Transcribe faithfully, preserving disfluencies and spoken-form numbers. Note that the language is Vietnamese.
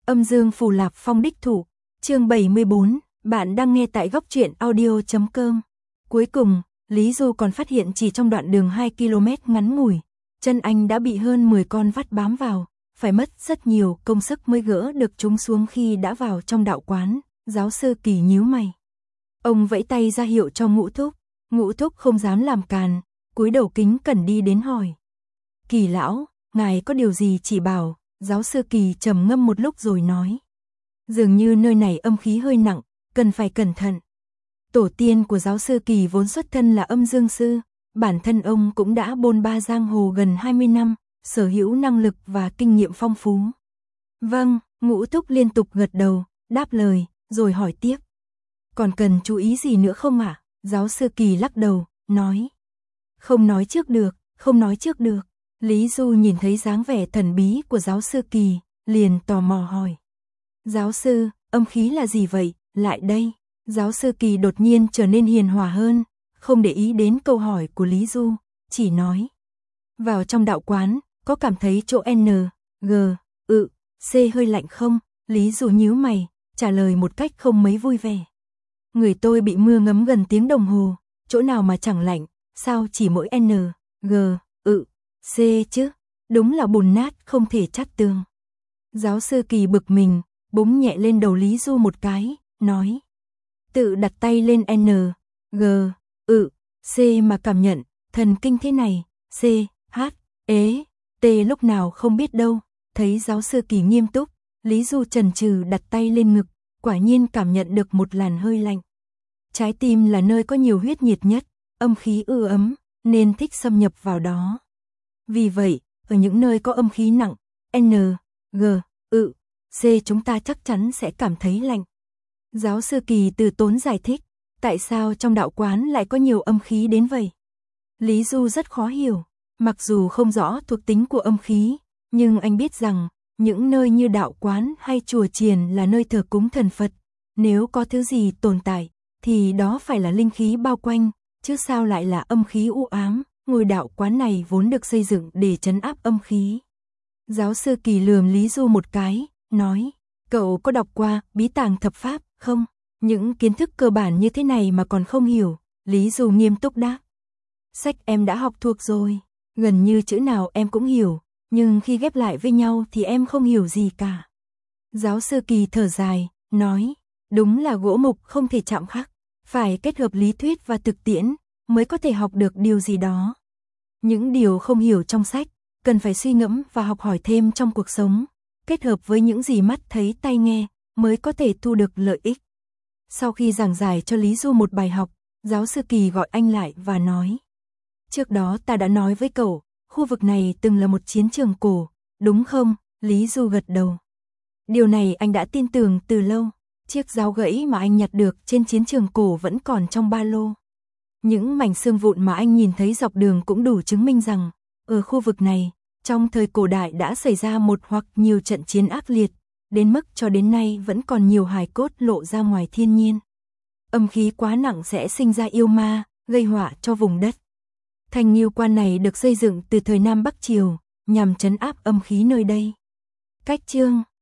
Âm dương phù Lạp Phong đích thủ, chương bảy mươi bốn, bạn đang nghe tại góc truyện audio chấm com. Cuối cùng, Lý Du còn phát hiện chỉ trong đoạn đường hai ki lô mét ngắn ngủi, chân anh đã bị hơn mười con vắt bám vào, phải mất rất nhiều công sức mới gỡ được chúng xuống. Khi đã vào trong đạo quán, giáo sư Kỳ nhíu mày. Ông vẫy tay ra hiệu cho Ngũ Thúc, Ngũ Thúc không dám làm càn, cúi đầu kính cẩn đi đến hỏi. Kỳ lão, ngài có điều gì chỉ bảo? Giáo sư Kỳ trầm ngâm một lúc rồi nói. Dường như nơi này âm khí hơi nặng, cần phải cẩn thận. Tổ tiên của giáo sư Kỳ vốn xuất thân là âm dương sư, bản thân ông cũng đã bôn ba giang hồ gần hai mươi năm, sở hữu năng lực và kinh nghiệm phong phú. Vâng, Ngũ Thúc liên tục gật đầu, đáp lời, rồi hỏi tiếp. Còn cần chú ý gì nữa không ạ? À? Giáo sư Kỳ lắc đầu, nói. Không nói trước được, không nói trước được. Lý Du nhìn thấy dáng vẻ thần bí của giáo sư Kỳ, liền tò mò hỏi. Giáo sư, âm khí là gì vậy? Lại đây. Giáo sư Kỳ đột nhiên trở nên hiền hòa hơn, không để ý đến câu hỏi của Lý Du, chỉ nói. Vào trong đạo quán, có cảm thấy chỗ N, G, ự, C hơi lạnh không? Lý Du nhíu mày, trả lời một cách không mấy vui vẻ. Người tôi bị mưa ngấm gần tiếng đồng hồ, chỗ nào mà chẳng lạnh, sao chỉ mỗi N, G, ự, C chứ? Đúng là bùn nát không thể chát tường. Giáo sư Kỳ bực mình, búng nhẹ lên đầu Lý Du một cái, nói. Tự đặt tay lên N, G, ự, C mà cảm nhận, thần kinh thế này, C, H, ế, T lúc nào không biết đâu. Thấy giáo sư Kỳ nghiêm túc, Lý Du chần chừ đặt tay lên ngực, quả nhiên cảm nhận được một làn hơi lạnh. Trái tim là nơi có nhiều huyết nhiệt nhất, âm khí ư ấm, nên thích xâm nhập vào đó. Vì vậy, ở những nơi có âm khí nặng, N, G, ự, C chúng ta chắc chắn sẽ cảm thấy lạnh. Giáo sư Kỳ từ tốn giải thích, tại sao trong đạo quán lại có nhiều âm khí đến vậy? Lý Du rất khó hiểu, mặc dù không rõ thuộc tính của âm khí, nhưng anh biết rằng, những nơi như đạo quán hay chùa chiền là nơi thờ cúng thần Phật. Nếu có thứ gì tồn tại, thì đó phải là linh khí bao quanh, chứ sao lại là âm khí u ám. Ngôi đạo quán này vốn được xây dựng để trấn áp âm khí. Giáo sư Kỳ lườm Lý Du một cái, nói, cậu có đọc qua Bí tàng thập pháp không? Những kiến thức cơ bản như thế này mà còn không hiểu. Lý Du nghiêm túc đáp. Sách em đã học thuộc rồi, gần như chữ nào em cũng hiểu, nhưng khi ghép lại với nhau thì em không hiểu gì cả. Giáo sư Kỳ thở dài, nói, đúng là gỗ mục không thể chạm khắc, phải kết hợp lý thuyết và thực tiễn, mới có thể học được điều gì đó. Những điều không hiểu trong sách, cần phải suy ngẫm và học hỏi thêm trong cuộc sống, kết hợp với những gì mắt thấy tai nghe, mới có thể thu được lợi ích. Sau khi giảng giải cho Lý Du một bài học, giáo sư Kỳ gọi anh lại và nói. Trước đó ta đã nói với cậu, khu vực này từng là một chiến trường cổ, đúng không? Lý Du gật đầu. Điều này anh đã tin tưởng từ lâu, chiếc giáo gãy mà anh nhặt được trên chiến trường cổ vẫn còn trong ba lô. Những mảnh xương vụn mà anh nhìn thấy dọc đường cũng đủ chứng minh rằng, ở khu vực này, trong thời cổ đại đã xảy ra một hoặc nhiều trận chiến ác liệt, đến mức cho đến nay vẫn còn nhiều hài cốt lộ ra ngoài thiên nhiên. Âm khí quá nặng sẽ sinh ra yêu ma, gây họa cho vùng đất. Thành Nghiêu Quan này được xây dựng từ thời Nam Bắc Triều, nhằm trấn áp âm khí nơi đây. Cách chương